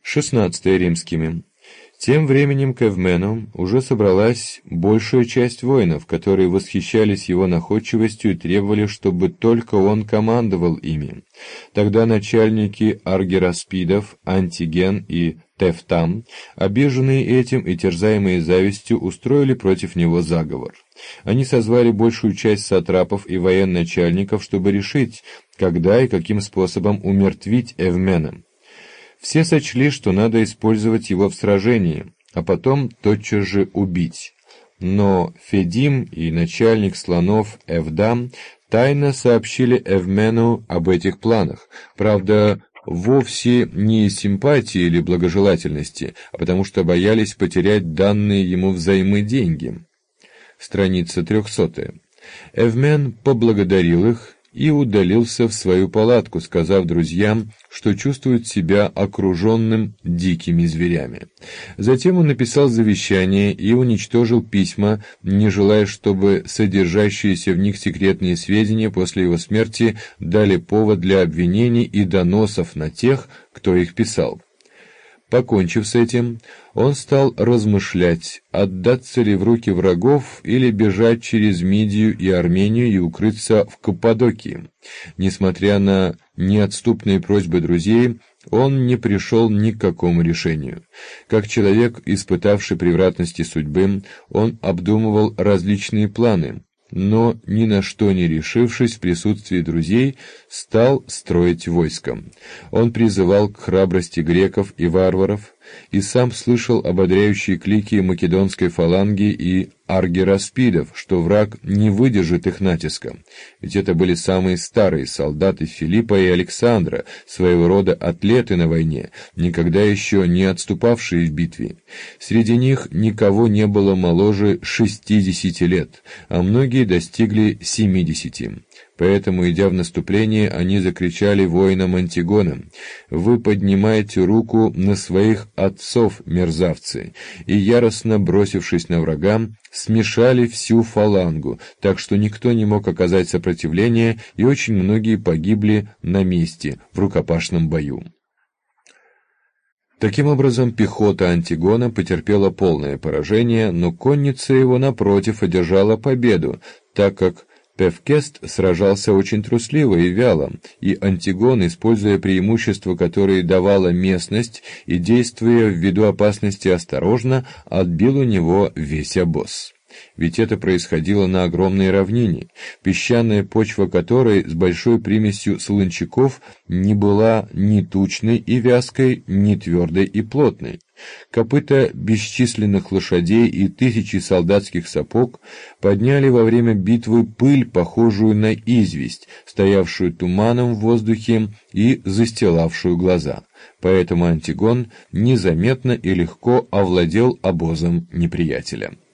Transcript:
16 римскими. Тем временем к Эвмену уже собралась большая часть воинов, которые восхищались его находчивостью и требовали, чтобы только он командовал ими. Тогда начальники аргираспидов Антиген и Тефтам, обиженные этим и терзаемые завистью, устроили против него заговор. Они созвали большую часть сатрапов и военачальников, чтобы решить, когда и каким способом умертвить Эвмена. Все сочли, что надо использовать его в сражении, а потом тотчас же убить. Но Федим и начальник слонов Эвдам тайно сообщили Эвмену об этих планах, правда, вовсе не из симпатии или благожелательности, а потому что боялись потерять данные ему взаймы деньги. Страница 300. Эвмен поблагодарил их и удалился в свою палатку, сказав друзьям, что чувствует себя окруженным дикими зверями. Затем он написал завещание и уничтожил письма, не желая, чтобы содержащиеся в них секретные сведения после его смерти дали повод для обвинений и доносов на тех, кто их писал. Покончив с этим, он стал размышлять, отдаться ли в руки врагов или бежать через Мидию и Армению и укрыться в Каппадокии. Несмотря на неотступные просьбы друзей, он не пришел ни к какому решению. Как человек, испытавший превратности судьбы, он обдумывал различные планы, но, ни на что не решившись в присутствии друзей, стал строить войско. Он призывал к храбрости греков и варваров, и сам слышал ободряющие клики македонской фаланги и аргираспидов, что враг не выдержит их натиска, ведь это были самые старые солдаты Филиппа и Александра, своего рода атлеты на войне, никогда еще не отступавшие в битве. Среди них никого не было моложе 60 лет, а многие достигли 70. Поэтому, идя в наступление, они закричали воинам Антигона: «Вы поднимаете руку на своих отцов, мерзавцы!» И, яростно бросившись на врага, смешали всю фалангу, так что никто не мог оказать сопротивление, и очень многие погибли на месте в рукопашном бою. Таким образом, пехота Антигона потерпела полное поражение, но конница его, напротив, одержала победу, так как Певкест сражался очень трусливо и вяло, и Антигон, используя преимущества, которые давала местность, и действуя ввиду опасности осторожно, отбил у него весь обоз. Ведь это происходило на огромной равнине, песчаная почва которой с большой примесью солончаков не была ни тучной и вязкой, ни твердой и плотной. Копыта бесчисленных лошадей и тысячи солдатских сапог подняли во время битвы пыль, похожую на известь, стоявшую туманом в воздухе и застилавшую глаза. Поэтому Антигон незаметно и легко овладел обозом неприятеля.